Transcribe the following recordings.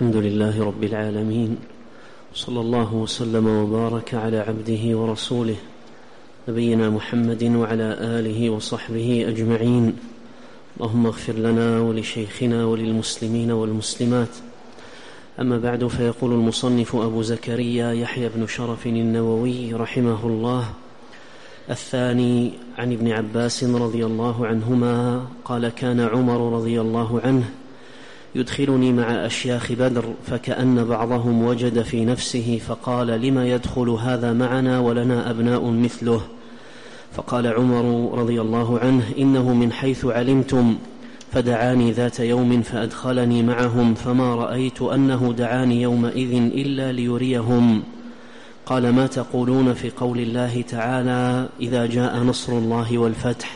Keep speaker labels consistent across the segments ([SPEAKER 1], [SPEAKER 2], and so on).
[SPEAKER 1] الحمد لله رب العالمين، صلى الله وسلم وبارك على عبده ورسوله نبينا محمد وعلى آله وصحبه أجمعين. اللهم اغفر لنا ولشيخنا وللمسلمين والمسلمات. أما بعد، فيقول المصنف أبو زكريا يحيى بن شرف النووي رحمه الله: الثاني عن ابن عباس رضي الله عنهما قال: كان عمر رضي الله عنه يدخلني مع أشياخ بدر، فكأن بعضهم وجد في نفسه فقال: لما يدخل هذا معنا ولنا أبناء مثله؟ فقال عمر رضي الله عنه: إنه من حيث علمتم، فدعاني ذات يوم فأدخلني معهم، فما رأيت أنه دعاني يومئذ إلا ليريهم. قال: ما تقولون في قول الله تعالى: إذا جاء نصر الله والفتح؟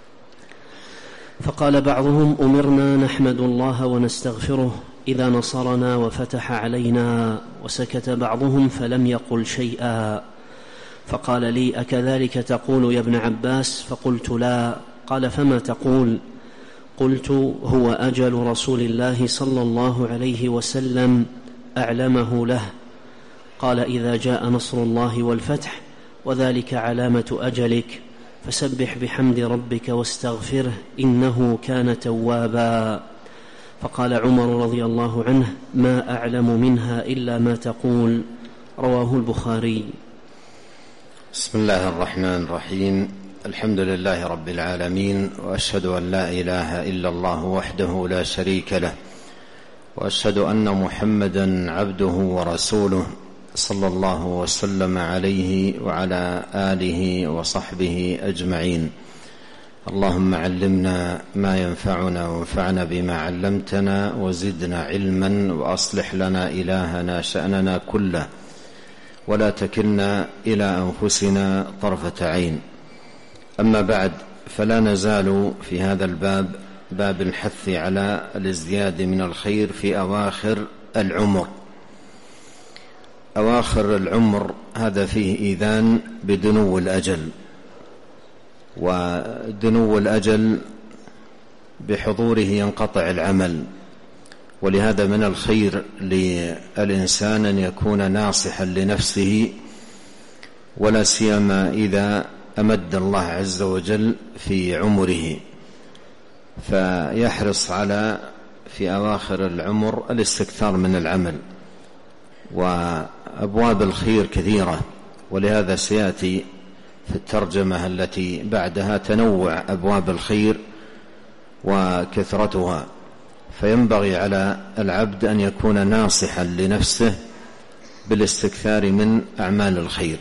[SPEAKER 1] فقال بعضهم: أمرنا نحمد الله ونستغفره إذا نصرنا وفتح علينا. وسكت بعضهم فلم يقل شيئا. فقال لي: أكذلك تقول يا ابن عباس؟ فقلت: لا. قال: فما تقول؟ قلت: هو أجل رسول الله صلى الله عليه وسلم أعلمه له. قال: إذا جاء نصر الله والفتح، وذلك علامة أجلك، فسبح بحمد ربك واستغفره إنه كان توابا. فقال عمر رضي الله عنه: ما أعلم منها إلا ما تقول. رواه البخاري.
[SPEAKER 2] بسم الله الرحمن الرحيم. الحمد لله رب العالمين، وأشهد أن لا إله إلا الله وحده لا شريك له، وأشهد أن محمدا عبده ورسوله صلى الله وسلم عليه وعلى آله وصحبه أجمعين. اللهم علمنا ما ينفعنا وانفعنا بما علمتنا وزدنا علما، وأصلح لنا إلهنا شأننا كله، ولا تكلنا إلى أنفسنا طرفة عين. أما بعد، فلا نزال في هذا الباب، باب الحث على الازدياد من الخير في أواخر العمر. أواخر العمر هذا فيه إيذان بدنو الأجل، ودنو الأجل بحضوره ينقطع العمل، ولهذا من الخير للإنسان أن يكون ناصحا لنفسه، ولا سيما إذا أمد الله عز وجل في عمره، فيحرص على في أواخر العمر الاستكثار من العمل. وأبواب الخير كثيرة، ولهذا سيأتي في الترجمة التي بعدها تنوع أبواب الخير وكثرتها، فينبغي على العبد أن يكون ناصحا لنفسه بالاستكثار من أعمال الخير.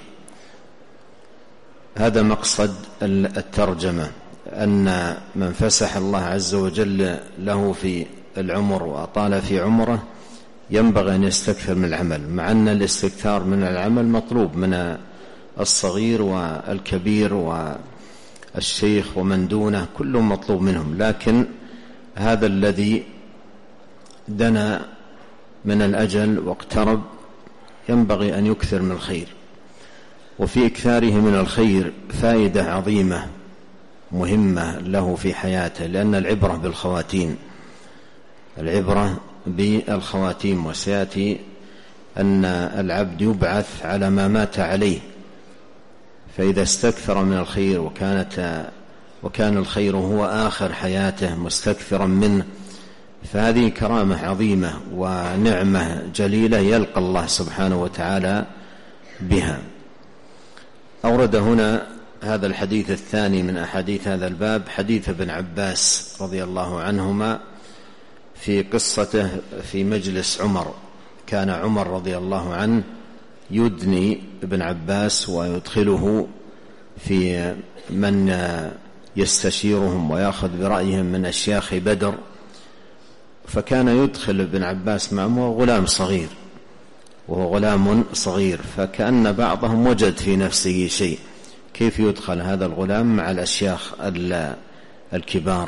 [SPEAKER 2] هذا مقصد الترجمة، أن من فسح الله عز وجل له في العمر وأطال في عمره ينبغي أن يستكثر من العمل، مع أن الاستكثار من العمل مطلوب من الصغير والكبير والشيخ ومن دونه، كلهم مطلوب منهم، لكن هذا الذي دنا من الأجل واقترب ينبغي أن يكثر من الخير. وفي إكثاره من الخير فائدة عظيمة مهمة له في حياته، لأن العبرة بالخواتيم، العبرة بالخواتيم، وسيأتي أن العبد يبعث على ما مات عليه، فإذا استكثر من الخير وكان الخير هو آخر حياته مستكثرا منه، فهذه كرامة عظيمة ونعمة جليلة يلقى الله سبحانه وتعالى بها. أورد هنا هذا الحديث الثاني من أحاديث هذا الباب، حديث ابن عباس رضي الله عنهما في قصته في مجلس عمر. كان عمر رضي الله عنه يدني ابن عباس ويدخله في من يستشيرهم ويأخذ برأيهم من أشياخ بدر، فكان يدخل ابن عباس معه غلام صغير، وهو غلام صغير، فكأن بعضهم وجد في نفسه شيء، كيف يدخل هذا الغلام مع الأشياخ الكبار؟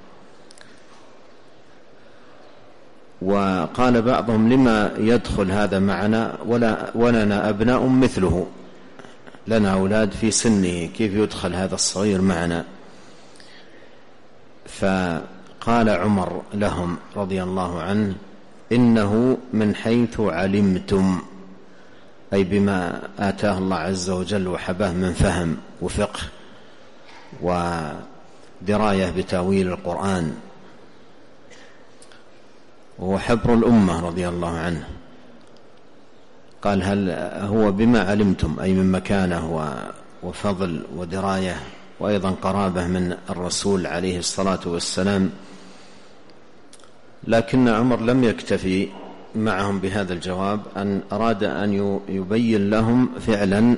[SPEAKER 2] وقال بعضهم: لما يدخل هذا معنا ولنا أبناء مثله، لنا أولاد في سنه، كيف يدخل هذا الصغير معنا؟ فقال عمر لهم رضي الله عنه: إنه من حيث علمتم، أي بما آتاه الله عز وجل وحباه من فهم وفقه ودراية بتاويل القرآن، وهو حبر الأمة رضي الله عنه. قال هل هو بما علمتم، أي من مكانه وفضل ودراية وأيضا قرابة من الرسول عليه الصلاة والسلام. لكن عمر لم يكتفي معهم بهذا الجواب، أن أراد أن يبين لهم فعلا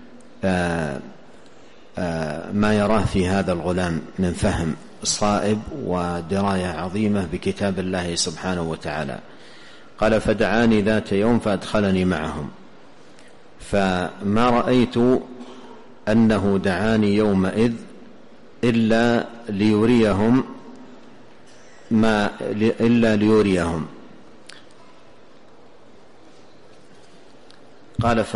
[SPEAKER 2] ما يراه في هذا الغلام من فهم صائب ودراية عظيمة بكتاب الله سبحانه وتعالى. قال فدعاني ذات يوم فأدخلني معهم، فما رأيت أنه دعاني يومئذ إلا ليريهم قال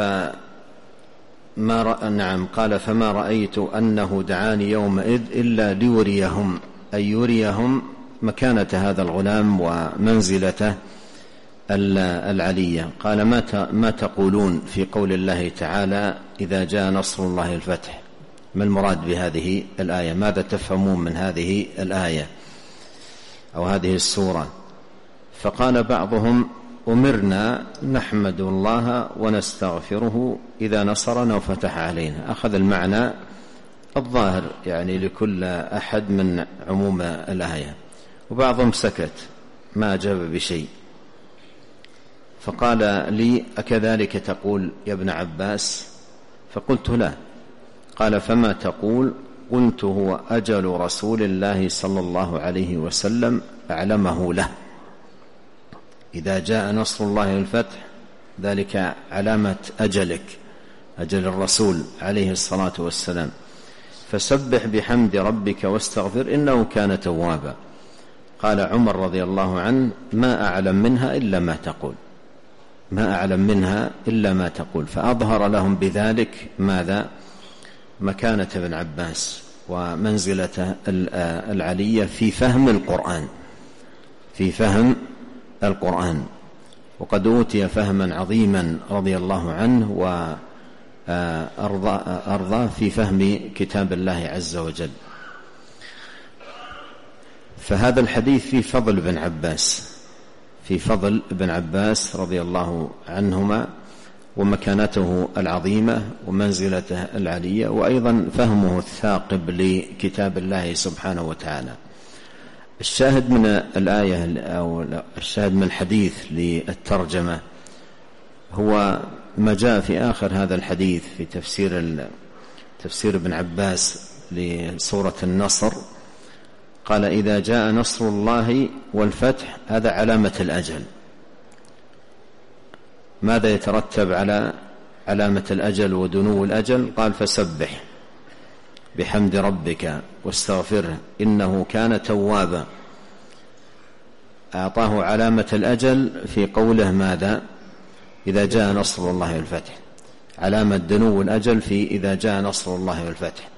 [SPEAKER 2] فما رأيت أنه دعاني يومئذ إلا ليريهم، أي يريهم مكانة هذا الغلام ومنزلته العلية. قال ما تقولون في قول الله تعالى إذا جاء نصر الله الفتح؟ ما المراد بهذه الآية؟ ماذا تفهمون من هذه الآية أو هذه السورة؟ فقال بعضهم أمرنا نحمد الله ونستغفره إذا نصرنا وفتح علينا. أخذ المعنى الظاهر يعني لكل أحد من عموم الآية، وبعضهم سكت ما أجاب بشيء. فقال لي أكذلك تقول يا ابن عباس؟ فقلت لا. قال فما تقول؟ قلت هو أجل رسول الله صلى الله عليه وسلم أعلمه له. إذا جاء نصر الله والفتح ذلك علامة أجلك، أجل الرسول عليه الصلاة والسلام. فسبح بحمد ربك واستغفر إنه كان توابا. قال عمر رضي الله عنه ما أعلم منها إلا ما تقول، ما أعلم منها إلا ما تقول. فأظهر لهم بذلك ماذا؟ مكانة ابن عباس ومنزلته العلية في فهم القرآن، في فهم القرآن. وقد أوتي فهما عظيما رضي الله عنه وأرضاه في فهم كتاب الله عز وجل. فهذا الحديث في فضل ابن عباس، في فضل ابن عباس رضي الله عنهما ومكانته العظيمة ومنزلته العلية، وأيضا فهمه الثاقب لكتاب الله سبحانه وتعالى. الشاهد من الآية أو الشاهد من الحديث للترجمة هو ما جاء في آخر هذا الحديث في تفسير ابن عباس لسورة النصر. قال إذا جاء نصر الله والفتح هذا علامة الأجل. ماذا يترتب على علامة الأجل ودنو الأجل؟ قال فسبح بحمد ربك واستغفره إنه كان توابا. أعطاه علامة الأجل في قوله ماذا؟ إذا جاء نصر الله والفتح. علامة دنو الأجل في إذا جاء نصر الله والفتح.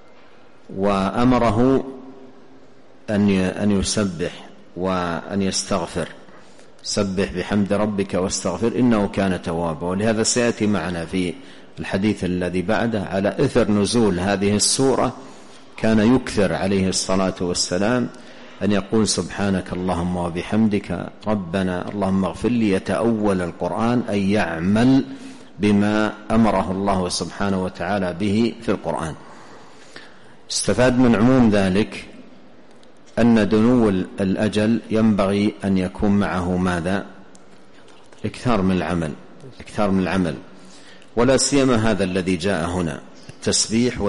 [SPEAKER 2] وأمره أن يسبح وأن يستغفر. سبح بحمد ربك واستغفر إنه كان توابا. ولهذا سيأتي معنا في الحديث الذي بعده على إثر نزول هذه السورة كان يكثر عليه الصلاة والسلام أن يقول سبحانك اللهم وبحمدك ربنا اللهم اغفر لي، يتأول القرآن أي يعمل بما أمره الله سبحانه وتعالى به في القرآن. استفاد من عموم ذلك أن دنو الأجل ينبغي أن يكون معه ماذا؟ إكثار من العمل، ولا سيما هذا الذي جاء هنا التسبيح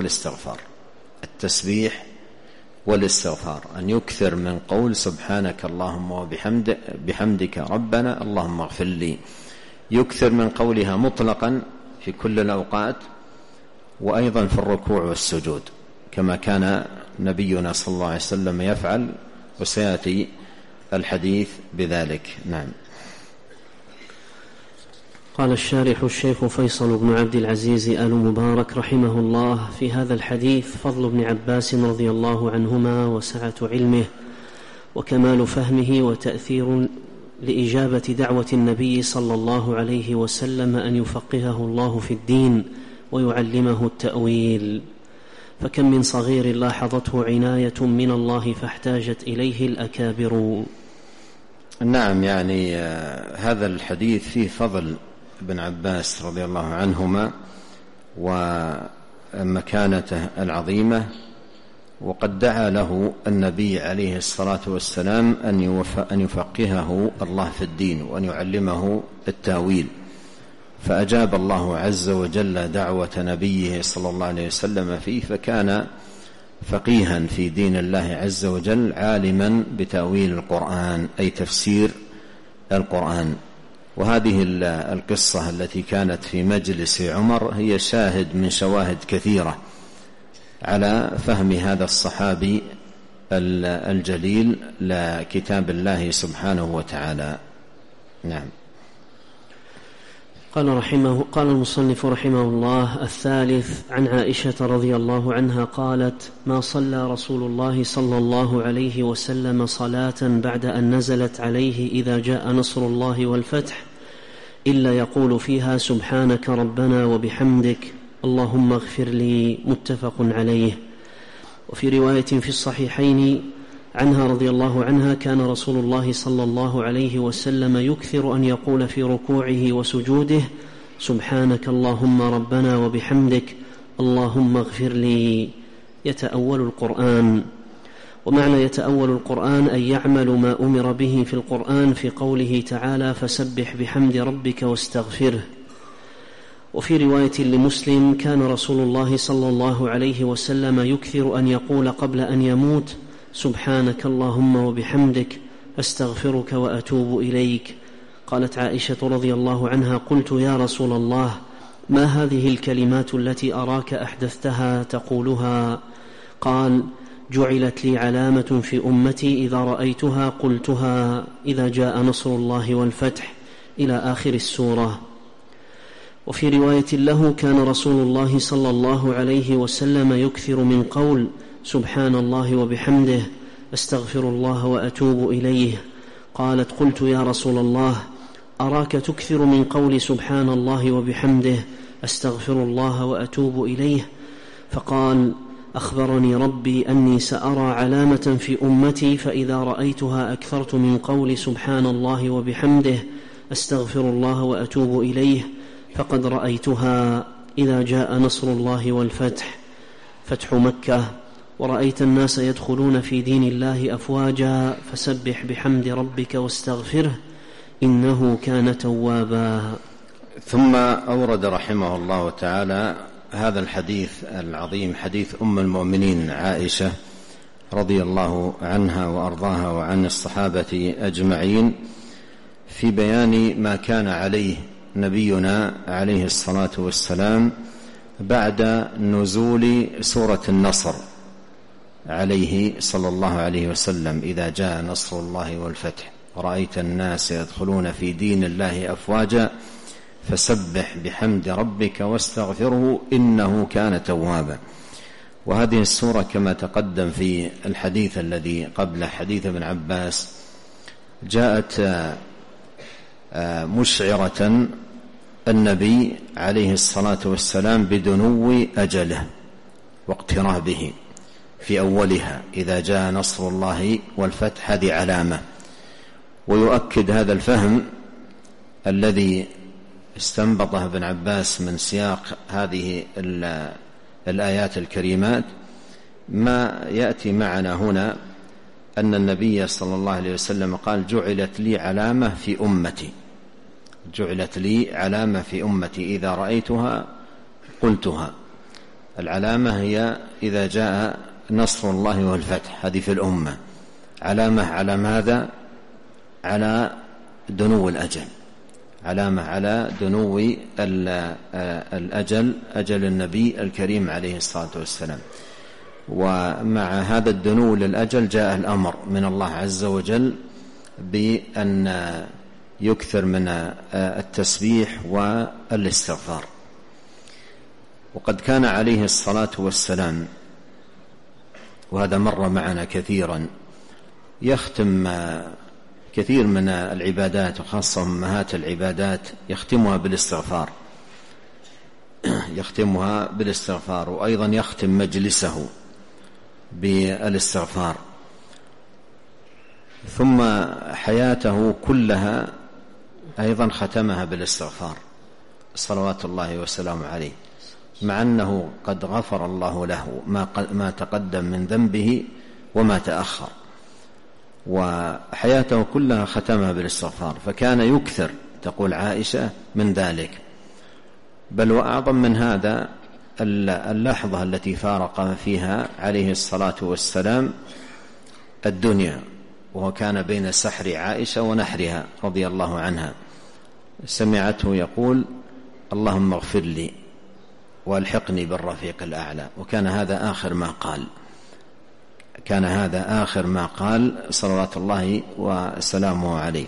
[SPEAKER 2] والاستغفار، أن يكثر من قول سبحانك اللهم وبحمدك ربنا اللهم اغفر لي، يكثر من قولها مطلقا في كل الأوقات، وأيضا في الركوع والسجود كما كان نبينا صلى الله عليه وسلم يفعل، وسيأتي الحديث بذلك. نعم.
[SPEAKER 1] قال الشارح الشيخ فيصل بن عبد العزيز آل مبارك رحمه الله في هذا الحديث فضل ابن عباس رضي الله عنهما وسعة علمه وكمال فهمه لإجابة دعوة النبي صلى الله عليه وسلم أن يفقهه الله في الدين ويعلمه التأويل، فكم من صغير لاحظته عناية من الله فاحتاجت إليه الأكابر.
[SPEAKER 2] نعم، يعني هذا الحديث فيه فضل ابن عباس رضي الله عنهما ومكانته العظيمة، وقد دعا له النبي عليه الصلاة والسلام أن يفقهه الله في الدين وأن يعلمه التأويل، فأجاب الله عز وجل دعوة نبيه صلى الله عليه وسلم فيه، فكان فقيها في دين الله عز وجل عالما بتأويل القرآن أي تفسير القرآن. وهذه القصة التي كانت في مجلس عمر هي شاهد من شواهد كثيرة على فهم هذا الصحابي الجليل لكتاب الله سبحانه وتعالى. نعم.
[SPEAKER 1] قال المصنف رحمه الله: الثالث، عن عائشة رضي الله عنها قالت: ما صلى رسول الله صلى الله عليه وسلم صلاة بعد أن نزلت عليه إذا جاء نصر الله والفتح إلا يقول فيها سبحانك ربنا وبحمدك اللهم اغفر لي، متفق عليه. وفي رواية في الصحيحين عنها رضي الله عنها: كان رسول الله صلى الله عليه وسلم يكثر أن يقول في ركوعه وسجوده سبحانك اللهم ربنا وبحمدك اللهم اغفر لي، يتأول القرآن. ومعنى يتأول القرآن أن يعمل ما أمر به في القرآن في قوله تعالى فسبح بحمد ربك واستغفره. وفي رواية لمسلم: كان رسول الله صلى الله عليه وسلم يكثر أن يقول قبل أن يموت سبحانك اللهم وبحمدك أستغفرك وأتوب إليك. قالت عائشة رضي الله عنها: قلت يا رسول الله ما هذه الكلمات التي أراك أحدثتها تقولها؟ قال: جعلت لي علامة في أمتي إذا رأيتها قلتها إذا جاء نصر الله والفتح، إلى آخر السورة. وفي رواية له: كان رسول الله صلى الله عليه وسلم يكثر من قول سبحان الله وبحمده أستغفر الله وأتوب إليه. قالت: قلت يا رسول الله أراك تكثر من قول سبحان الله وبحمده أستغفر الله وأتوب إليه. فقال: أخبرني ربي أني سأرى علامة في أمتي فإذا رأيتها أكثرت من قول سبحان الله وبحمده أستغفر الله وأتوب إليه، فقد رأيتها إذا جاء نصر الله والفتح، فتح مكة، ورأيت الناس يدخلون في دين الله أفواجا، فسبح بحمد ربك واستغفره إنه كان توابا.
[SPEAKER 2] ثم أورد رحمه الله تعالى هذا الحديث العظيم، حديث أم المؤمنين عائشة رضي الله عنها وأرضاها وعن الصحابة أجمعين، في بيان ما كان عليه نبينا عليه الصلاة والسلام بعد نزول سورة النصر عليه صلى الله عليه وسلم: إذا جاء نصر الله والفتح ورأيت الناس يدخلون في دين الله أفواجا فسبح بحمد ربك واستغفره إنه كان توابا. وهذه السورة كما تقدم في الحديث الذي قبل حديث ابن عباس جاءت مشعرة النبي عليه الصلاة والسلام بدنو أجله واقترابه في أولها: إذا جاء نصر الله والفتح، هذه علامة. ويؤكد هذا الفهم الذي استنبطه ابن عباس من سياق هذه الآيات الكريمات ما يأتي معنا هنا، أن النبي صلى الله عليه وسلم قال: جعلت لي علامة في أمتي، جعلت لي علامة في أمتي إذا رأيتها قلتها. العلامة هي إذا جاء نصر الله والفتح، هذه في الأمة علامة على ماذا؟ على دنو الأجل، علامة على دنو الأجل، أجل النبي الكريم عليه الصلاة والسلام. ومع هذا الدنو للأجل جاء الأمر من الله عز وجل بأن يكثر من التسبيح والاستغفار. وقد كان عليه الصلاة والسلام، وهذا مر معنا كثيرا، يختم كثير من العبادات وخاصة أمهات العبادات يختمها بالاستغفار، وأيضا يختم مجلسه بالاستغفار، ثم حياته كلها أيضا ختمها بالاستغفار صلوات الله وسلامه عليه، مع أنه قد غفر الله له ما تقدم من ذنبه وما تأخر، وحياته كلها ختمها بالاستغفار، فكان يكثر تقول عائشة من ذلك. بل وأعظم من هذا اللحظة التي فارق فيها عليه الصلاة والسلام الدنيا، وهو كان بين سحر عائشة ونحرها رضي الله عنها، سمعته يقول: اللهم اغفر لي والحقني بالرفيق الأعلى. وكان هذا آخر ما قال صلوات الله وسلامه عليه.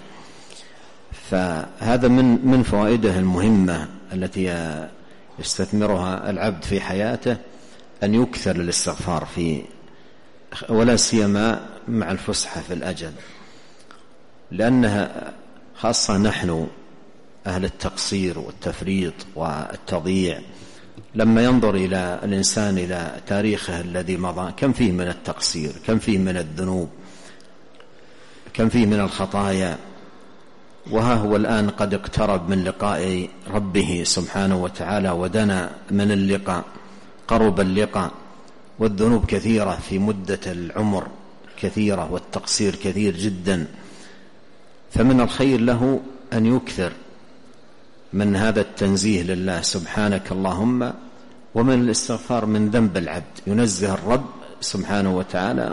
[SPEAKER 2] فهذا من فوائده المهمة التي يستثمرها العبد في حياته، أن يكثر الاستغفار ولا سيما مع الفسحة في الأجل، لأنها خاصة نحن أهل التقصير والتفريط والتضييع، لما ينظر إلى الإنسان إلى تاريخه الذي مضى، كم فيه من التقصير، كم فيه من الذنوب، كم فيه من الخطايا، وها هو الآن قد اقترب من لقاء ربه سبحانه وتعالى، ودنا من اللقاء، قرب اللقاء، والذنوب كثيرة في مدة العمر كثيرة، والتقصير كثير جدا. فمن الخير له أن يكثر من هذا التنزيه لله سبحانك اللهم، ومن الاستغفار من ذنب العبد، ينزه الرب سبحانه وتعالى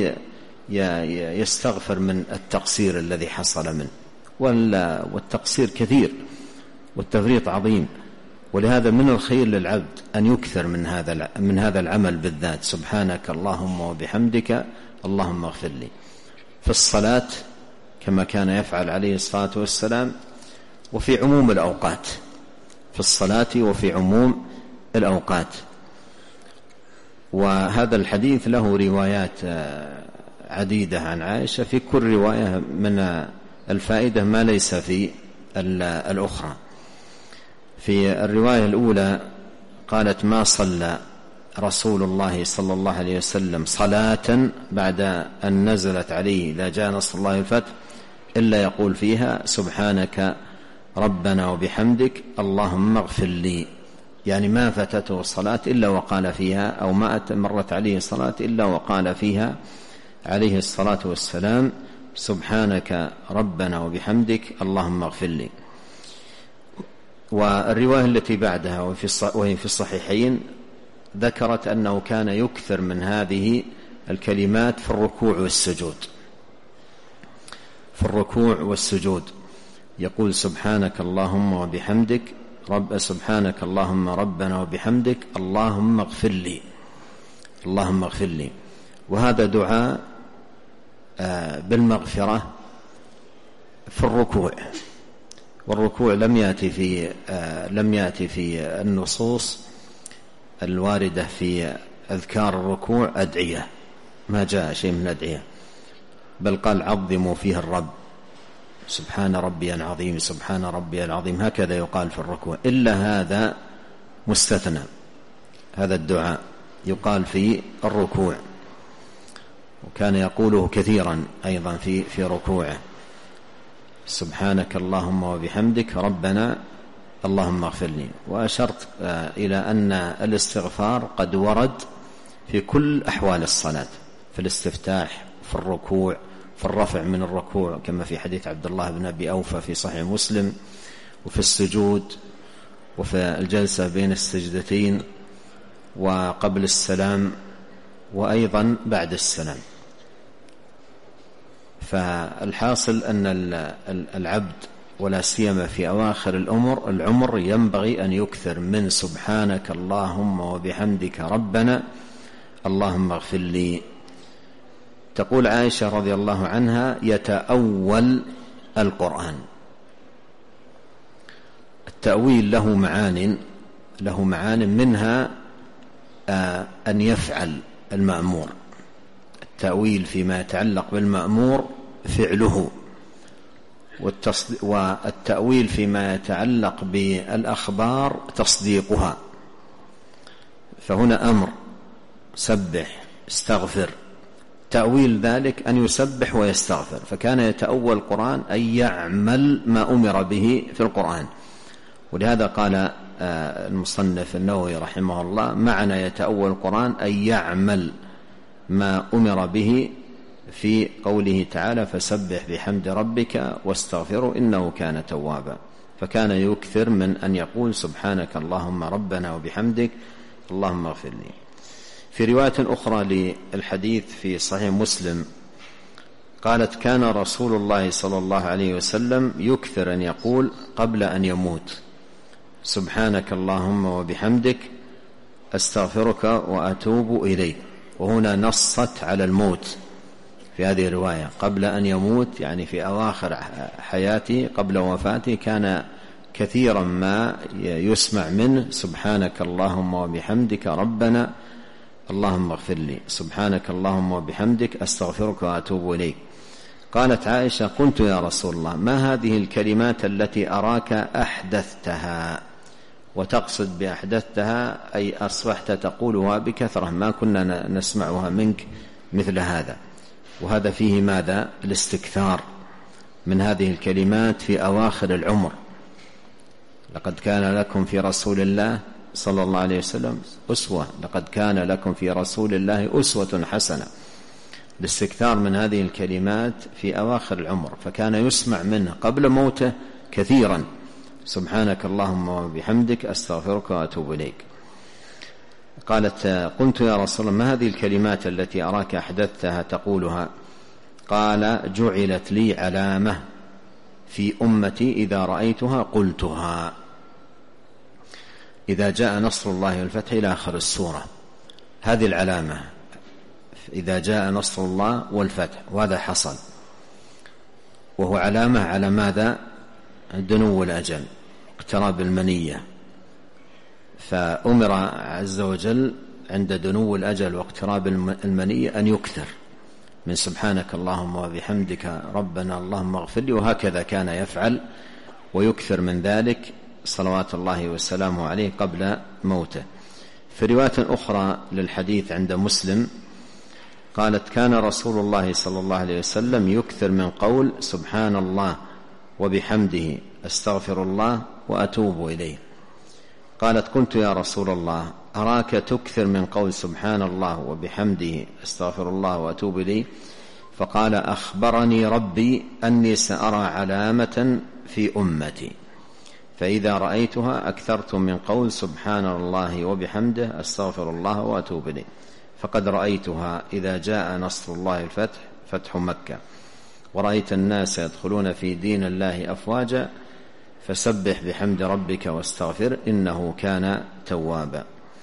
[SPEAKER 2] ويستغفر من التقصير الذي حصل منه. والتقصير كثير والتفريط عظيم، ولهذا من الخير للعبد أن يكثر من هذا العمل بالذات، سبحانك اللهم وبحمدك اللهم اغفر لي، في الصلاة كما كان يفعل عليه الصلاة والسلام، وفي عموم الأوقات، في الصلاة وفي عموم الأوقات. وهذا الحديث له روايات عديدة عن عائشة، في كل رواية من الفائدة ما ليس في الأخرى. في الرواية الأولى قالت: ما صلى رسول الله صلى الله عليه وسلم صلاة بعد أن نزلت عليه إذا جاء نصر الله والفتح إلا يقول فيها سبحانك ربنا وبحمدك اللهم اغفر لي، يعني ما فاتته الصلاة إلا وقال فيها، أو ما مرت عليه الصلاة إلا وقال فيها عليه الصلاة والسلام سبحانك ربنا وبحمدك اللهم اغفر لي. والرواية التي بعدها وهي في الصحيحين ذكرت أنه كان يكثر من هذه الكلمات في الركوع والسجود، يقول سبحانك اللهم وبحمدك سبحانك اللهم ربنا وبحمدك اللهم اغفر لي. وهذا دعاء بالمغفرة في الركوع، والركوع لم يأتي في النصوص الواردة في أذكار الركوع أدعية، ما جاء شيء من أدعية، بل قال عظموا فيه الرب، سبحان ربي العظيم سبحان ربي العظيم، هكذا يقال في الركوع، إلا هذا مستثنى، هذا الدعاء يقال في الركوع، وكان يقوله كثيرا أيضا في ركوعه، سبحانك اللهم وبحمدك ربنا اللهم اغفر لي. وأشرت إلى أن الاستغفار قد ورد في كل أحوال الصلاة، في الاستفتاح، في الركوع، في الرفع من الركوع كما في حديث عبد الله بن أبي أوفى في صحيح مسلم، وفي السجود، وفي الجلسة بين السجدتين، وقبل السلام، وأيضا بعد السلام. فالحاصل أن العبد ولا سيما في أواخر العمر ينبغي أن يكثر من سبحانك اللهم وبحمدك ربنا اللهم اغفر لي. تقول عائشة رضي الله عنها: يتأول القرآن. التأويل له معان منها أن يفعل المأمور، التأويل فيما يتعلق بالمأمور فعله، والتأويل فيما يتعلق بالأخبار تصديقها. فهنا أمر سبح استغفر، تأويل ذلك أن يسبح ويستغفر، فكان يتأول القرآن أن يعمل ما أمر به في القرآن. ولهذا قال المصنف النووي رحمه الله: معنى يتأول القرآن أن يعمل ما أمر به في قوله تعالى: فسبح بحمد ربك واستغفره إنه كان توابا. فكان يكثر من أن يقول: سبحانك اللهم ربنا وبحمدك اللهم اغفر لي. في رواية أخرى للحديث في صحيح مسلم قالت: كان رسول الله صلى الله عليه وسلم يكثر أن يقول قبل أن يموت: سبحانك اللهم وبحمدك أستغفرك وأتوب إليك. وهنا نصت على الموت في هذه الرواية قبل أن يموت، يعني في أواخر حياته قبل وفاته كان كثيرا ما يسمع منه: سبحانك اللهم وبحمدك ربنا اللهم اغفر لي، سبحانك اللهم وبحمدك أستغفرك وأتوب إليك. قالت عائشة: قلت يا رسول الله ما هذه الكلمات التي أراك أحدثتها؟ وتقصد بأحدثتها أي أصبحت تقولها بكثرة، ما كنا نسمعها منك مثل هذا. وهذا فيه ماذا؟ الاستكثار من هذه الكلمات في أواخر العمر. لقد كان لكم في رسول الله صلى الله عليه وسلم أسوة، لقد كان لكم في رسول الله أسوة حسنة. الاستكثار من هذه الكلمات في أواخر العمر، فكان يسمع منه قبل موته كثيرا: سبحانك اللهم وبحمدك أستغفرك وأتوب إليك. قالت: قلت يا رسول الله ما هذه الكلمات التي أراك أحدثتها تقولها؟ قال: جعلت لي علامة في أمتي إذا رأيتها قلتها. إذا جاء نصر الله والفتح إلى آخر السورة، هذه العلامة إذا جاء نصر الله والفتح، وهذا حصل، وهو علامة على ماذا؟ دنو الأجل، اقتراب المنية. فأمر عز وجل عند دنو الأجل واقتراب المنية أن يكثر من سبحانك اللهم وبحمدك ربنا اللهم اغفر لي، وهكذا كان يفعل ويكثر من ذلك صلوات الله وسلامه عليه قبل موته. في رواية أخرى للحديث عند مسلم قالت: كان رسول الله صلى الله عليه وسلم يكثر من قول سبحان الله وبحمده أستغفر الله وأتوب إليه. قالت: قلت يا رسول الله أراك تكثر من قول سبحان الله وبحمده أستغفر الله وأتوب إليه. فقال: أخبرني ربي أني سأرى علامة في أمتي، فإذا رأيتها أكثرت من قول سبحان الله وبحمده أستغفر الله وأتوب إليه، فقد رأيتها إذا جاء نصر الله الفتح، فتح مكة، ورأيت الناس يدخلون في دين الله أفواجا، فسبح بحمد ربك واستغفر إنه كان توابا.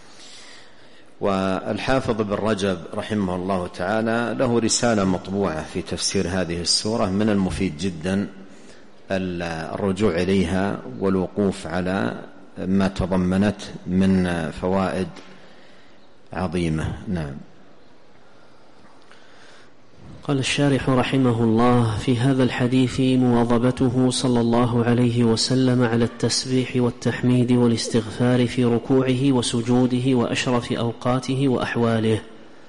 [SPEAKER 2] والحافظ بن رجب رحمه الله تعالى له رسالة مطبوعة في تفسير هذه السورة، من المفيد جدا الرجوع إليها والوقوف على ما تضمنت من فوائد عظيمة. نعم.
[SPEAKER 1] قال الشارح رحمه الله: في هذا الحديث مواظبته صلى الله عليه وسلم على التسبيح والتحميد والاستغفار في ركوعه وسجوده وأشرف أوقاته وأحواله،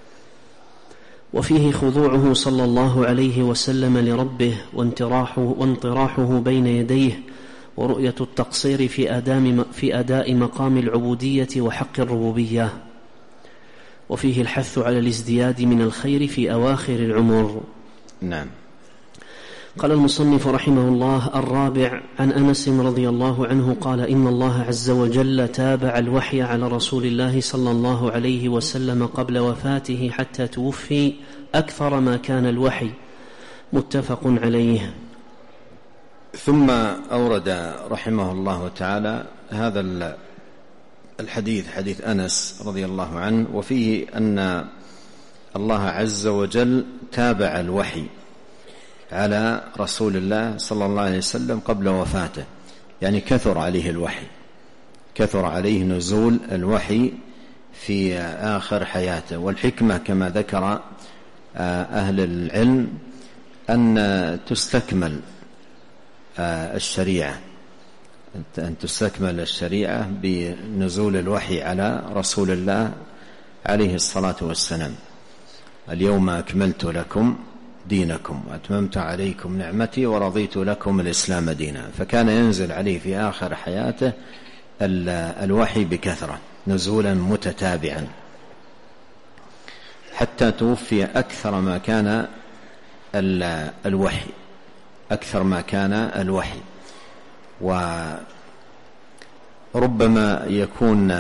[SPEAKER 1] وفيه خضوعه صلى الله عليه وسلم لربه وانطراحه بين يديه، ورؤية التقصير في أداء مقام العبودية وحق الربوبية، وفيه الحث على الازدياد من الخير في أواخر العمر.
[SPEAKER 2] نعم.
[SPEAKER 1] قال المصنف رحمه الله: الرابع، عن أنس رضي الله عنه قال: إن الله عز وجل تابع الوحي على رسول الله صلى الله عليه وسلم قبل وفاته حتى توفي أكثر ما كان الوحي، متفق عليه.
[SPEAKER 2] ثم أورد رحمه الله تعالى هذا الحديث، حديث أنس رضي الله عنه، وفيه أن الله عز وجل تابع الوحي على رسول الله صلى الله عليه وسلم قبل وفاته، يعني كثر عليه الوحي، كثر عليه نزول الوحي في آخر حياته. والحكمة كما ذكر أهل العلم أن تستكمل الشريعة، أن تستكمل الشريعة بنزول الوحي على رسول الله عليه الصلاة والسلام. اليوم أكملت لكم دينكم وأتممت عليكم نعمتي ورضيت لكم الإسلام دينا. فكان ينزل عليه في آخر حياته الوحي بكثرة نزولا متتابعا حتى توفي أكثر ما كان الوحي، أكثر ما كان الوحي. وربما يكون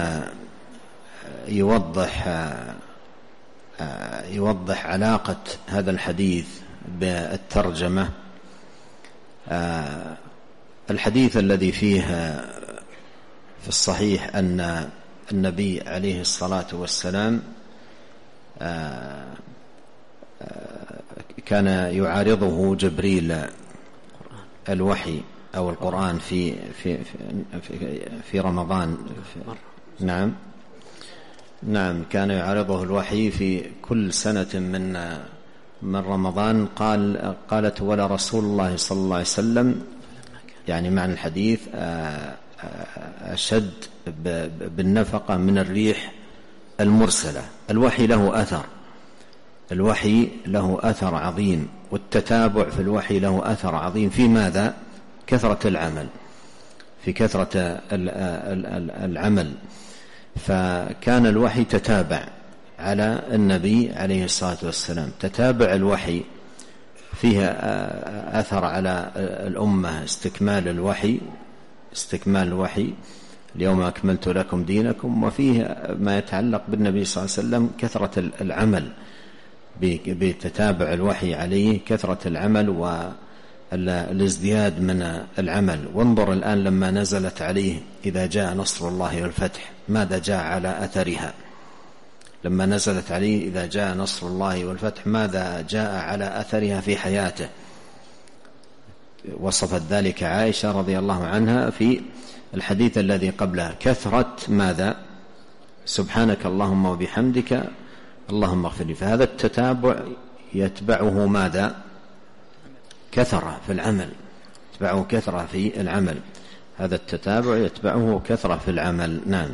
[SPEAKER 2] يوضح علاقة هذا الحديث بالترجمة الحديث الذي فيه في الصحيح أن النبي عليه الصلاة والسلام كان يعارضه جبريل الوحي أو القرآن في رمضان. نعم كان يعارضه الوحي في كل سنة من رمضان. قالت ولا رسول الله صلى الله عليه وسلم، يعني معنى الحديث أشد بالنفقة من الريح المرسلة. الوحي له أثر، الوحي له أثر عظيم، والتتابع في الوحي له أثر عظيم. في ماذا؟ كثرة العمل، في كثرة العمل. فكان الوحي تتابع على النبي عليه الصلاة والسلام. تتابع الوحي فيها أثر على الأمة، استكمال الوحي اليوم أكملت لكم دينكم. وفيه ما يتعلق بالنبي صلى الله عليه وسلم كثرة العمل بتتابع الوحي عليه، كثرة العمل والازدياد من العمل. وانظر الآن لما نزلت عليه إذا جاء نصر الله والفتح ماذا جاء على أثرها؟ لما نزلت عليه إذا جاء نصر الله والفتح ماذا جاء على أثرها في حياته؟ وصفت ذلك عائشة رضي الله عنها في الحديث الذي قبله، كثرة ماذا؟ سبحانك اللهم وبحمدك اللهم اغفر لي. فهذا التتابع يتبعه ماذا؟ كثرة في العمل، يتبعه كثرة في العمل. هذا التتابع يتبعه كثرة في العمل. نعم.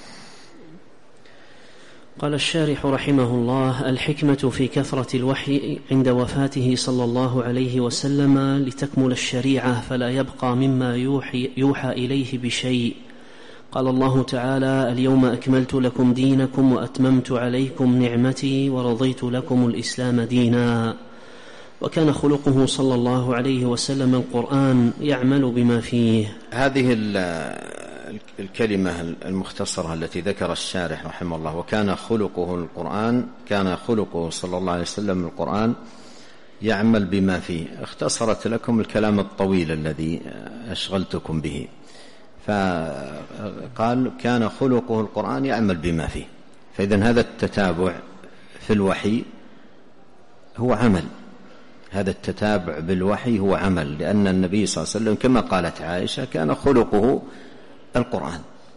[SPEAKER 1] قال الشارح رحمه الله: الحكمة في كثرة الوحي عند وفاته صلى الله عليه وسلم لتكمل الشريعة فلا يبقى مما يوحى إليه بشيء. قال الله تعالى: اليوم أكملت لكم دينكم وأتممت عليكم نعمتي ورضيت لكم الإسلام دينا. وكان خلقه صلى الله عليه وسلم القرآن يعمل بما فيه.
[SPEAKER 2] هذه الكلمة المختصرة التي ذكر الشارح رحمه الله، وكان خلقه القرآن، كان خلقه صلى الله عليه وسلم القرآن يعمل بما فيه. اختصرت لكم الكلام الطويل الذي أشغلتكم به. فقال كان خلقه القرآن يعمل بما فيه. فإذن هذا التتابع في الوحي هو عمل، هذا التتابع بالوحي هو عمل، لأن النبي صلى الله عليه وسلم كما قالت عائشة كان خلقه القرآن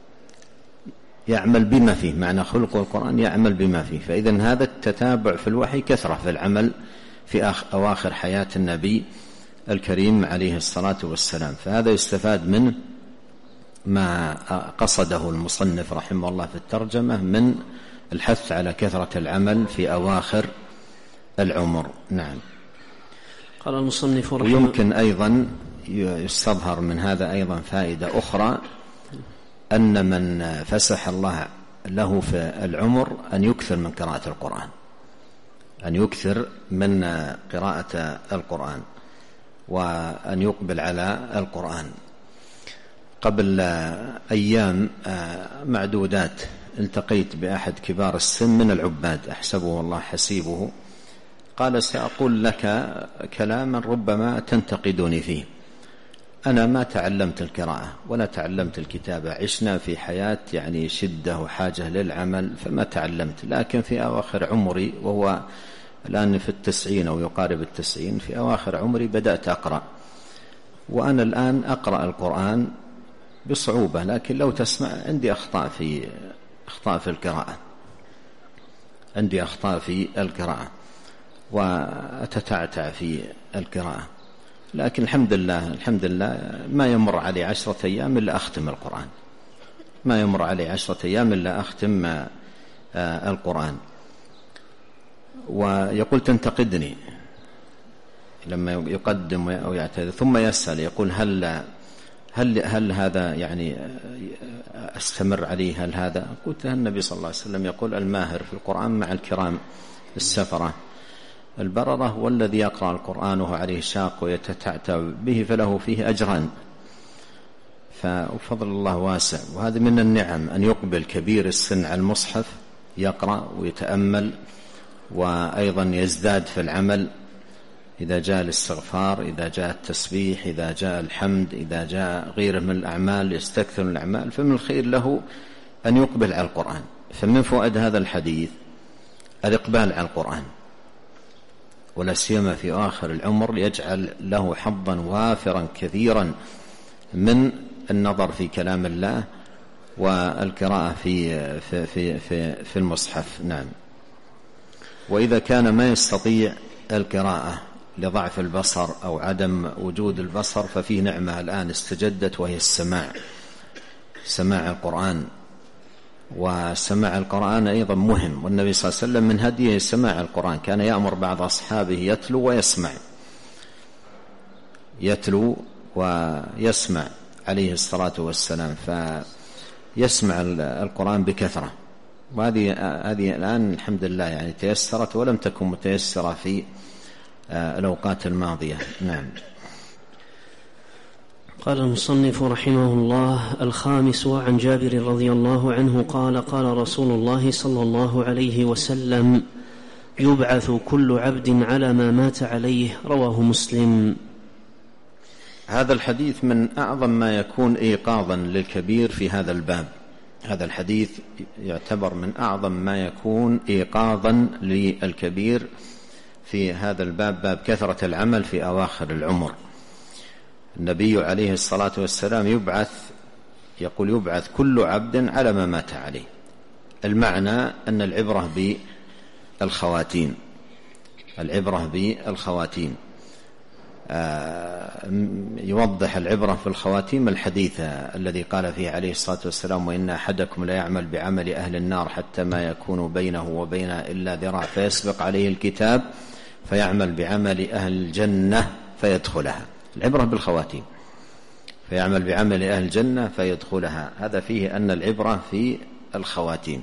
[SPEAKER 2] يعمل بما فيه. معنى خلقه القرآن يعمل بما فيه. فإذن هذا التتابع في الوحي كثرة في العمل في أواخر حياة النبي الكريم عليه الصلاة والسلام. فهذا يستفاد منه ما قصده المصنف رحمه الله في الترجمة من الحث على كثرة العمل في أواخر العمر. نعم.
[SPEAKER 1] قال المصنف
[SPEAKER 2] ويمكن أيضا يستظهر من هذا أيضا فائدة أخرى، أن من فسح الله له في العمر أن يكثر من قراءة القرآن، أن يكثر من قراءة القرآن وأن يقبل على القرآن. قبل أيام معدودات التقيت بأحد كبار السن من العباد، أحسبه والله حسيبه، قال: سأقول لك كلاما ربما تنتقدني فيه. أنا ما تعلمت القراءة ولا تعلمت الكتابة، عشنا في حياة يعني شدة وحاجة للعمل فما تعلمت، لكن في أواخر عمري، وهو الآن في 90 أو يقارب 90، في أواخر عمري بدأت أقرأ، وأنا الآن أقرأ القرآن بصعوبة، لكن لو تسمع عندي أخطاء في القراءة، عندي أخطاء في القراءة وأتتعتع في القراءة. لكن الحمد لله ما يمر علي 10 أيام إلا أختم القرآن، ما يمر علي 10 أيام إلا أختم القرآن. ويقول تنتقدني لما يقدم أو يعتذر، ثم يسأل يقول هل هذا يعني أستمر عليه؟ هل هذا؟ قلت النبي صلى الله عليه وسلم يقول الماهر في القرآن مع الكرام السفرة البررة، والذي يقرأ القرآن وهو عليه شاق ويتتعتع به فله فيه أجران. ففضل الله واسع، وهذا من النعم أن يقبل كبير السن على المصحف يقرأ ويتأمل، وأيضا يزداد في العمل إذا جاء الاستغفار، إذا جاء التسبيح، إذا جاء الحمد، إذا جاء غيره من الأعمال، يستكثر من الأعمال، فمن الخير له أن يقبل على القرآن. فمن فوائد هذا الحديث الإقبال على القرآن، ولا سيما في آخر العمر، يجعل له حظا وافرا كثيرا من النظر في كلام الله والقراءة في المصحف. نعم. وإذا كان ما يستطيع القراءة لضعف البصر أو عدم وجود البصر، ففيه نعمة الآن استجدت، وهي سماع القرآن. وسماع القرآن أيضا مهم، والنبي صلى الله عليه وسلم من هديه سماع القرآن، كان يأمر بعض أصحابه يتلو ويسمع عليه الصلاة والسلام، فيسمع القرآن بكثرة. وهذه الآن الحمد لله يعني تيسرت، ولم تكن متيسرة في الأوقات الماضية. نعم.
[SPEAKER 1] قال المصنف رحمه الله: الخامس عن جابر رضي الله عنه قال: قال رسول الله صلى الله عليه وسلم: يبعث كل عبد على ما مات عليه. رواه مسلم.
[SPEAKER 2] هذا الحديث من أعظم ما يكون إيقاظا للكبير في هذا الباب. هذا الحديث يعتبر من أعظم ما يكون إيقاظا للكبير في هذا الباب، باب كثرة العمل في أواخر العمر. النبي عليه الصلاة والسلام يبعث كل عبد على ما مات عليه. المعنى أن العبرة بالخواتيم. يوضح العبرة في الخواتيم الحديث الذي قال فيه عليه الصلاة والسلام: وإن أحدكم لا يعمل بعمل أهل النار حتى ما يكون بينه وبينها إلا ذراع فيسبق عليه الكتاب فيعمل بعمل أهل الجنة فيدخلها. العبرة بالخواتيم، فيعمل بعمل أهل الجنة فيدخلها. هذا فيه أن العبرة في الخواتيم.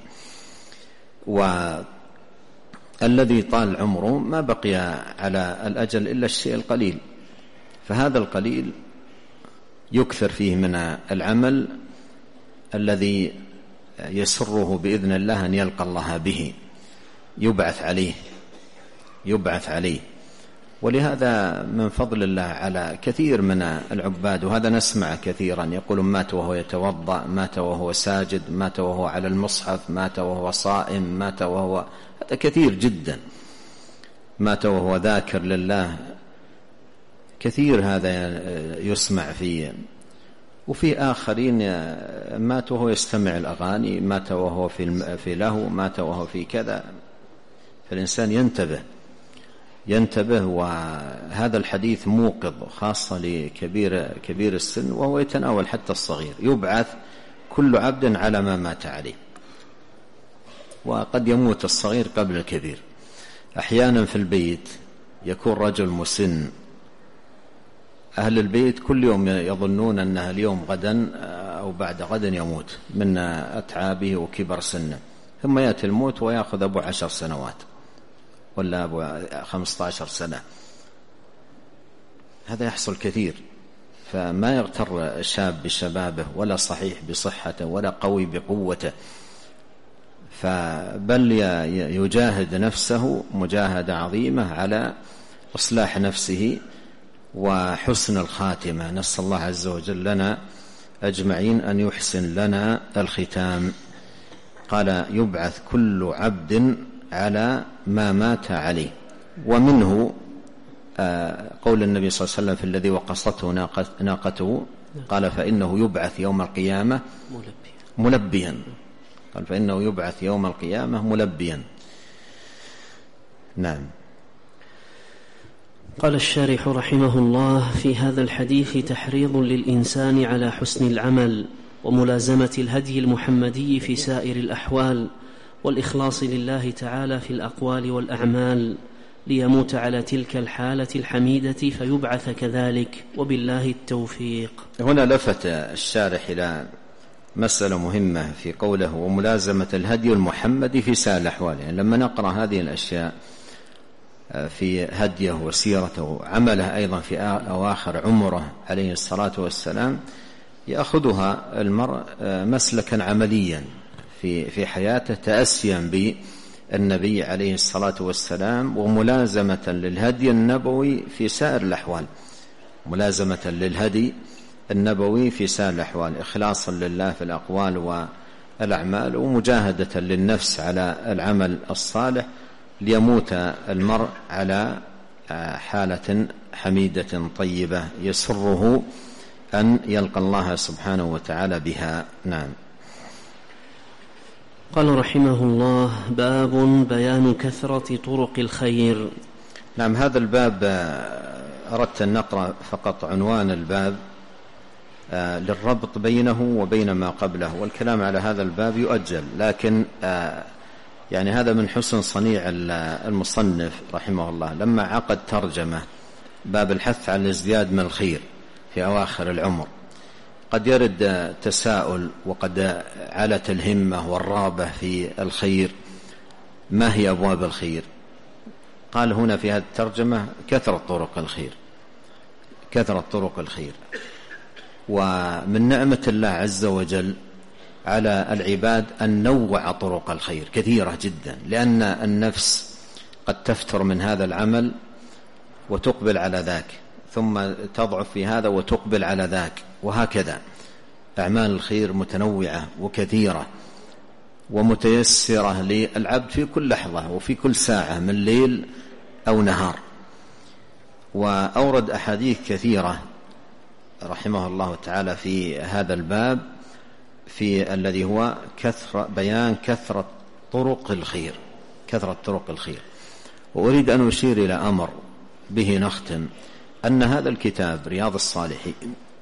[SPEAKER 2] والذي طال عمره ما بقي على الأجل إلا الشيء القليل، فهذا القليل يكثر فيه من العمل الذي يسره بإذن الله أن يلقى الله به، يبعث عليه. ولهذا من فضل الله على كثير من العباد، وهذا نسمع كثيرا، يقول مات وهو يتوضأ، مات وهو ساجد، مات وهو على المصحف، مات وهو صائم، مات وهو، هذا كثير جدا، مات وهو ذاكر لله، كثير هذا يسمع فيه. وفي آخرين مات وهو يستمع الأغاني، مات وهو في له، مات وهو في كذا. فالإنسان ينتبه. وهذا الحديث موقظ خاصة لكبير السن، وهو يتناول حتى الصغير. يبعث كل عبد على ما مات عليه. وقد يموت الصغير قبل الكبير. أحيانا في البيت يكون رجل مسن، أهل البيت كل يوم يظنون أنه اليوم غدا أو بعد غدا يموت من أتعابه وكبر سنه، ثم يأتي الموت ويأخذ أبو 10 سنوات ولا أبو 15 سنة. هذا يحصل كثير. فما يغتر الشاب بشبابه، ولا صحيح بصحته، ولا قوي بقوته، بل يجاهد نفسه مجاهدة عظيمة على إصلاح نفسه وحسن الخاتمة. نسأل الله عز وجل لنا أجمعين أن يحسن لنا الختام. قال: يبعث كل عبد على ما مات عليه. ومنه قول النبي صلى الله عليه وسلم في الذي وقصته ناقته، قال: فإنه يبعث يوم القيامة ملبيا. قال: فإنه يبعث يوم القيامة ملبيا. نعم.
[SPEAKER 1] قال الشارح رحمه الله: في هذا الحديث تحريض للإنسان على حسن العمل وملازمة الهدي المحمدي في سائر الأحوال، والإخلاص لله تعالى في الأقوال والأعمال، ليموت على تلك الحالة الحميدة فيبعث كذلك، وبالله التوفيق.
[SPEAKER 2] هنا لفت الشارح إلى مسألة مهمة في قوله وملازمة الهدي المحمدي في سائر الأحوال. يعني لما نقرأ هذه الأشياء في هديه وسيرته وعمله أيضا في أواخر عمره عليه الصلاة والسلام، يأخذها المرء مسلكا عمليا في حياته، تأسيا بالنبي عليه الصلاة والسلام وملازمة للهدي النبوي في سائر الأحوال، ملازمة للهدي النبوي في سائر الأحوال، إخلاصا لله في الأقوال والأعمال، ومجاهدة للنفس على العمل الصالح، ليموت المرء على حالة حميدة طيبة يسره أن يلقى الله سبحانه وتعالى بها. نعم.
[SPEAKER 1] قال رحمه الله: باب بيان كثرة طرق الخير.
[SPEAKER 2] نعم، هذا الباب أردت أن نقرأ فقط عنوان الباب للربط بينه وبين ما قبله، والكلام على هذا الباب يؤجل، لكن يعني هذا من حسن صنيع المصنف رحمه الله لما عقد ترجمة باب الحث على الازدياد من الخير في أواخر العمر. قد يرد تساؤل وقد علت الهمة والرغبة في الخير، ما هي أبواب الخير؟ قال هنا في هذه الترجمة كثرة طرق الخير، كثرة طرق الخير. ومن نعمة الله عز وجل على العباد أن نوع طرق الخير كثيرة جدا، لأن النفس قد تفتر من هذا العمل وتقبل على ذاك، ثم تضعف في هذا وتقبل على ذاك، وهكذا أعمال الخير متنوعة وكثيرة ومتيسرة للعبد في كل لحظة وفي كل ساعة من ليل أو نهار. وأورد أحاديث كثيرة رحمه الله تعالى في هذا الباب في الذي هو بيان كثرة طرق الخير، كثرة طرق الخير. وأريد أن أشير إلى أمر به نختم، أن هذا الكتاب رياض الصالحين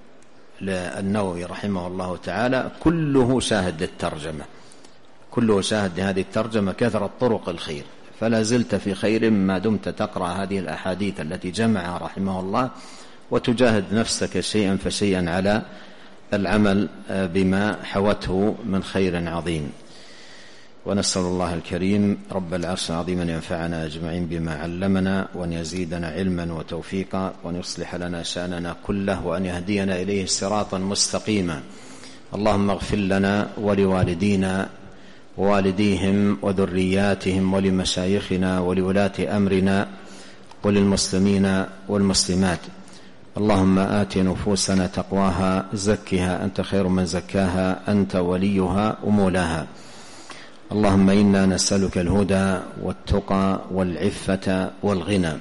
[SPEAKER 2] للنووي رحمه الله تعالى كله شاهد للترجمة، كله شاهد لهذه الترجمة كثرة طرق الخير، فلا زلت في خير ما دمت تقرأ هذه الأحاديث التي جمعها رحمه الله، وتجاهد نفسك شيئا فشيئا على العمل بما حوته من خير عظيم. ونسأل الله الكريم رب العرش العظيم أن ينفعنا أجمعين بما علمنا، وأن يزيدنا علما وتوفيقا، وأن يصلح لنا شأننا كله، وأن يهدينا إليه صراطا مستقيما. اللهم اغفر لنا ولوالدينا ووالديهم وذرياتهم ولمشايخنا ولولاة أمرنا وللمسلمين والمسلمات. اللهم آت نفوسنا تقواها، زكها أنت خير من زكاها، أنت وليها ومولاها. اللهم إنا نسألك الهدى والتقى والعفة والغنى.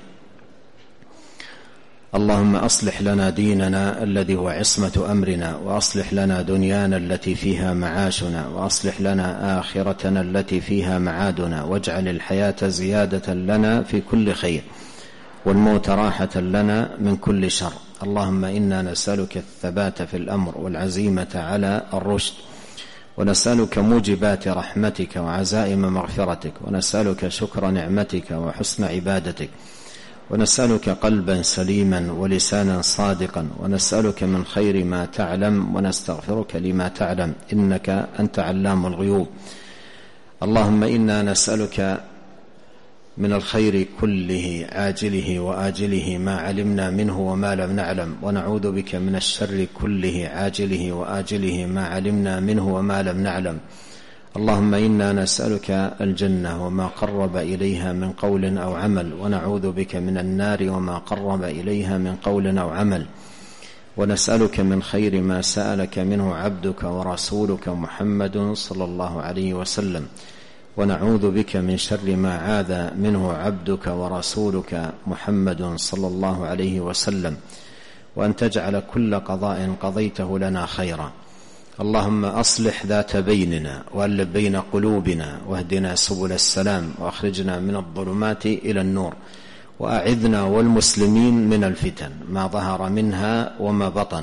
[SPEAKER 2] اللهم أصلح لنا ديننا الذي هو عصمة أمرنا، وأصلح لنا دنيانا التي فيها معاشنا، وأصلح لنا آخرتنا التي فيها معادنا، واجعل الحياة زيادة لنا في كل خير، والموت راحة لنا من كل شر. اللهم إنا نسألك الثبات في الأمر والعزيمة على الرشد، ونسألك موجبات رحمتك وعزائم مغفرتك، ونسألك شكر نعمتك وحسن عبادتك، ونسألك قلبا سليما ولسانا صادقا، ونسألك من خير ما تعلم ونستغفرك لما تعلم، إنك أنت علام الغيوب. اللهم إنا نسألك من الخير كله عاجله وآجله ما علمنا منه وما لم نعلم، ونعوذ بك من الشر كله عاجله وآجله ما علمنا منه وما لم نعلم. اللهم إنا نسألك الجنة وما قرب إليها من قول أو عمل، ونعوذ بك من النار وما قرب إليها من قول أو عمل، ونسألك من خير ما سألك منه عبدك ورسولك محمد صلى الله عليه وسلم، ونعوذ بك من شر ما عاذ منه عبدك ورسولك محمد صلى الله عليه وسلم، وأن تجعل كل قضاء قضيته لنا خيرا. اللهم أصلح ذات بيننا وألف بين قلوبنا، واهدنا سبل السلام، وأخرجنا من الظلمات إلى النور، وأعذنا والمسلمين من الفتن ما ظهر منها وما بطن.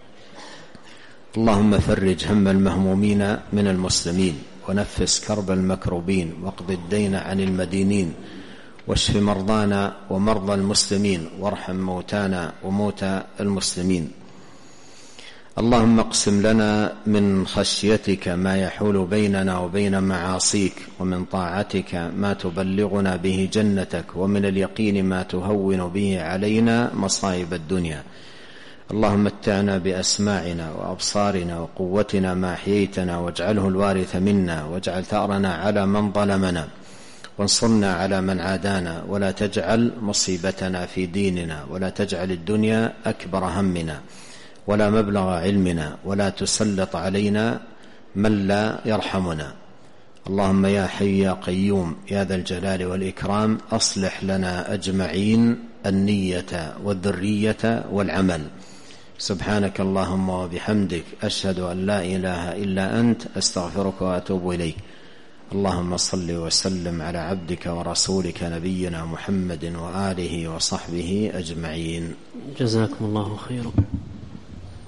[SPEAKER 2] اللهم فرج هم المهمومين من المسلمين، ونفس كرب المكروبين، واقض الدين عن المدينين، واشف مرضانا ومرضى المسلمين، وارحم موتانا وموتى المسلمين. اللهم اقسم لنا من خشيتك ما يحول بيننا وبين معاصيك، ومن طاعتك ما تبلغنا به جنتك، ومن اليقين ما تهون به علينا مصائب الدنيا. اللهم متعنا بأسماعنا وأبصارنا وقوتنا ما أحييتنا، واجعله الوارث منا، واجعل ثأرنا على من ظلمنا، وانصرنا على من عادانا، ولا تجعل مصيبتنا في ديننا، ولا تجعل الدنيا أكبر همنا ولا مبلغ علمنا، ولا تسلط علينا من لا يرحمنا. اللهم يا حي يا قيوم يا ذا الجلال والإكرام، أصلح لنا أجمعين النية والذرية والعمل. سبحانك اللهم وبحمدك، أشهد أن لا إله إلا أنت، أستغفرك وأتوب إليك. اللهم صل وسلم على عبدك ورسولك نبينا محمد وآله وصحبه أجمعين.
[SPEAKER 1] جزاكم الله خيرا.